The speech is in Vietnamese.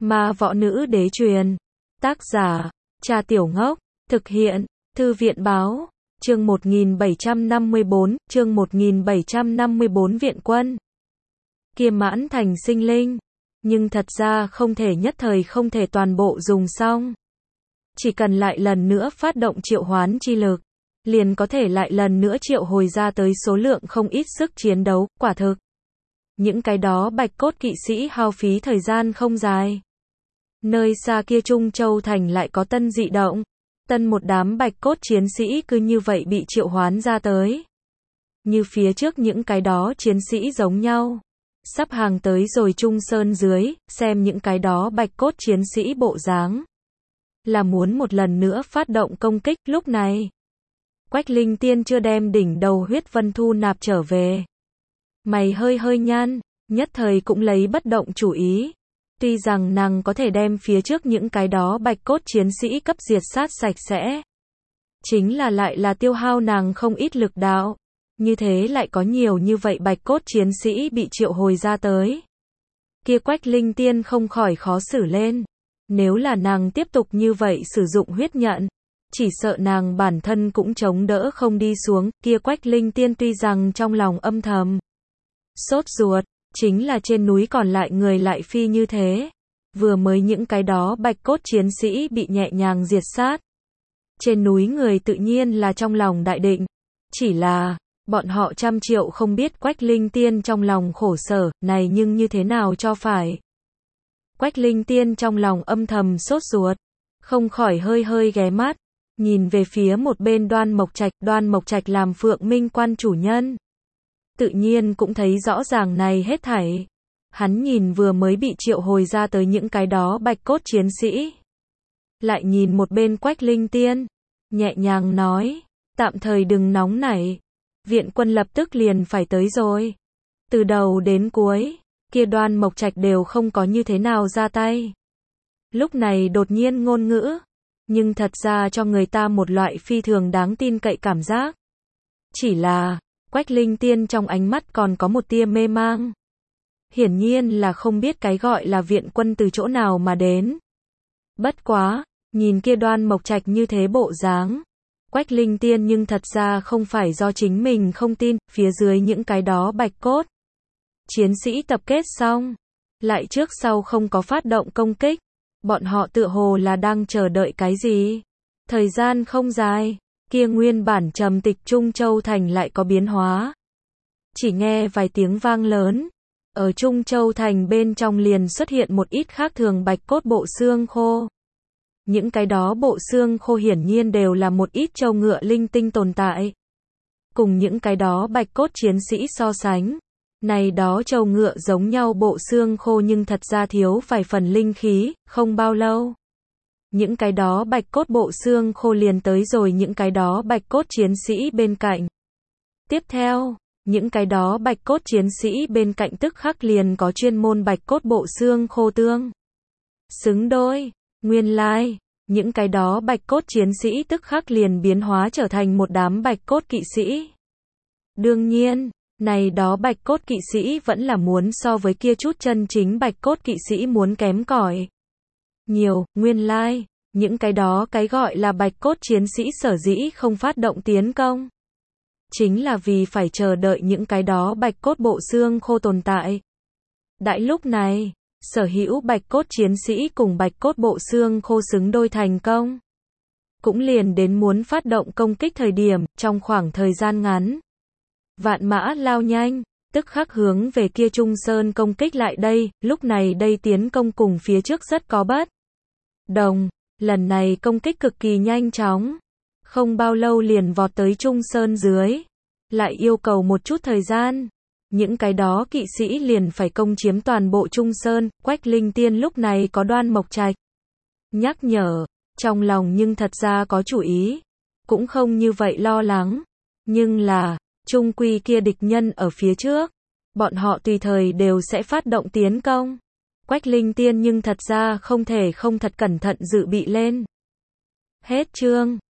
Ma Võ Nữ Đế truyền. Tác giả, Cha Tiểu Ngốc. Thực hiện, Thư viện Báo. Chương 1754, chương 1754 Viện Quân. Kia Mãn Thành sinh linh. Nhưng thật ra không thể nhất thời không thể toàn bộ dùng xong. Chỉ cần lại lần nữa phát động triệu hoán chi lực, liền có thể lại lần nữa triệu hồi ra tới số lượng không ít sức chiến đấu, quả thực. Những cái đó bạch cốt kỵ sĩ hao phí thời gian không dài. Nơi xa kia Trung Châu Thành lại có tân dị động. Tân một đám bạch cốt chiến sĩ cứ như vậy bị triệu hoán ra tới. Như phía trước những cái đó chiến sĩ giống nhau. Sắp hàng tới rồi Trung Sơn dưới, xem những cái đó bạch cốt chiến sĩ bộ dáng. Là muốn một lần nữa phát động công kích lúc này. Quách Linh Tiên chưa đem đỉnh đầu huyết vân thu nạp trở về. Mày hơi hơi nhăn, nhất thời cũng lấy bất động chủ ý. Tuy rằng nàng có thể đem phía trước những cái đó bạch cốt chiến sĩ cấp diệt sát sạch sẽ. Chính là lại là tiêu hao nàng không ít lực đạo. Như thế lại có nhiều như vậy bạch cốt chiến sĩ bị triệu hồi ra tới. Kia Quách Linh Tiên không khỏi khó xử lên. Nếu là nàng tiếp tục như vậy sử dụng huyết nhận, chỉ sợ nàng bản thân cũng chống đỡ không đi xuống. Kia Quách Linh Tiên tuy rằng trong lòng âm thầm sốt ruột, chính là trên núi còn lại người lại phi như thế. Vừa mới những cái đó bạch cốt chiến sĩ bị nhẹ nhàng diệt sát. Trên núi người tự nhiên là trong lòng đại định. Chỉ là, bọn họ trăm triệu không biết Quách Linh Tiên trong lòng khổ sở, này nhưng như thế nào cho phải. Quách Linh Tiên trong lòng âm thầm sốt ruột, không khỏi hơi hơi ghé mắt, nhìn về phía một bên Đoan Mộc Trạch làm Phượng Minh Quan chủ nhân. Tự nhiên cũng thấy rõ ràng này hết thảy. Hắn nhìn vừa mới bị triệu hồi ra tới những cái đó bạch cốt chiến sĩ. Lại nhìn một bên Quách Linh Tiên, nhẹ nhàng nói, tạm thời đừng nóng nảy. Viện quân lập tức liền phải tới rồi. Từ đầu đến cuối, kia Đoan Mộc Trạch đều không có như thế nào ra tay. Lúc này đột nhiên ngôn ngữ, nhưng thật ra cho người ta một loại phi thường đáng tin cậy cảm giác. Chỉ là, Quách Linh Tiên trong ánh mắt còn có một tia mê mang. Hiển nhiên là không biết cái gọi là viện quân từ chỗ nào mà đến. Bất quá, nhìn kia Đoan Mộc Trạch như thế bộ dáng. Quách Linh Tiên nhưng thật ra không phải do chính mình không tin, phía dưới những cái đó bạch cốt. Chiến sĩ tập kết xong, lại trước sau không có phát động công kích. Bọn họ tựa hồ là đang chờ đợi cái gì. Thời gian không dài, kia nguyên bản trầm tịch Trung Châu Thành lại có biến hóa. Chỉ nghe vài tiếng vang lớn. Ở Trung Châu Thành bên trong liền xuất hiện một ít khác thường bạch cốt bộ xương khô. Những cái đó bộ xương khô hiển nhiên đều là một ít trâu ngựa linh tinh tồn tại. Cùng những cái đó bạch cốt chiến sĩ so sánh. Này đó trâu ngựa giống nhau bộ xương khô nhưng thật ra thiếu vài phần linh khí, không bao lâu. Những cái đó bạch cốt bộ xương khô liền tới rồi những cái đó bạch cốt chiến sĩ bên cạnh. Tiếp theo, những cái đó bạch cốt chiến sĩ bên cạnh tức khắc liền có chuyên môn bạch cốt bộ xương khô tương xứng đôi. Nguyên lai, những cái đó bạch cốt chiến sĩ tức khắc liền biến hóa trở thành một đám bạch cốt kỵ sĩ. Đương nhiên, này đó bạch cốt kỵ sĩ vẫn là muốn so với kia chút chân chính bạch cốt kỵ sĩ muốn kém cỏi nhiều. Nguyên lai, những cái đó cái gọi là bạch cốt chiến sĩ sở dĩ không phát động tiến công. Chính là vì phải chờ đợi những cái đó bạch cốt bộ xương khô tồn tại. Đại lúc này, sở hữu bạch cốt chiến sĩ cùng bạch cốt bộ xương khô xứng đôi thành công. Cũng liền đến muốn phát động công kích thời điểm, trong khoảng thời gian ngắn. Vạn mã lao nhanh, tức khắc hướng về kia Trung Sơn công kích lại đây, lúc này đây tiến công cùng phía trước rất có bất đồng, lần này công kích cực kỳ nhanh chóng. Không bao lâu liền vọt tới Trung Sơn dưới, lại yêu cầu một chút thời gian. Những cái đó kỵ sĩ liền phải công chiếm toàn bộ Trung Sơn. Quách Linh Tiên lúc này có Đoan Mộc Trạch nhắc nhở, trong lòng nhưng thật ra có chủ ý, cũng không như vậy lo lắng. Nhưng là, chung quy kia địch nhân ở phía trước, bọn họ tùy thời đều sẽ phát động tiến công. Quách Linh Tiên nhưng thật ra không thể không thật cẩn thận dự bị lên. Hết chương.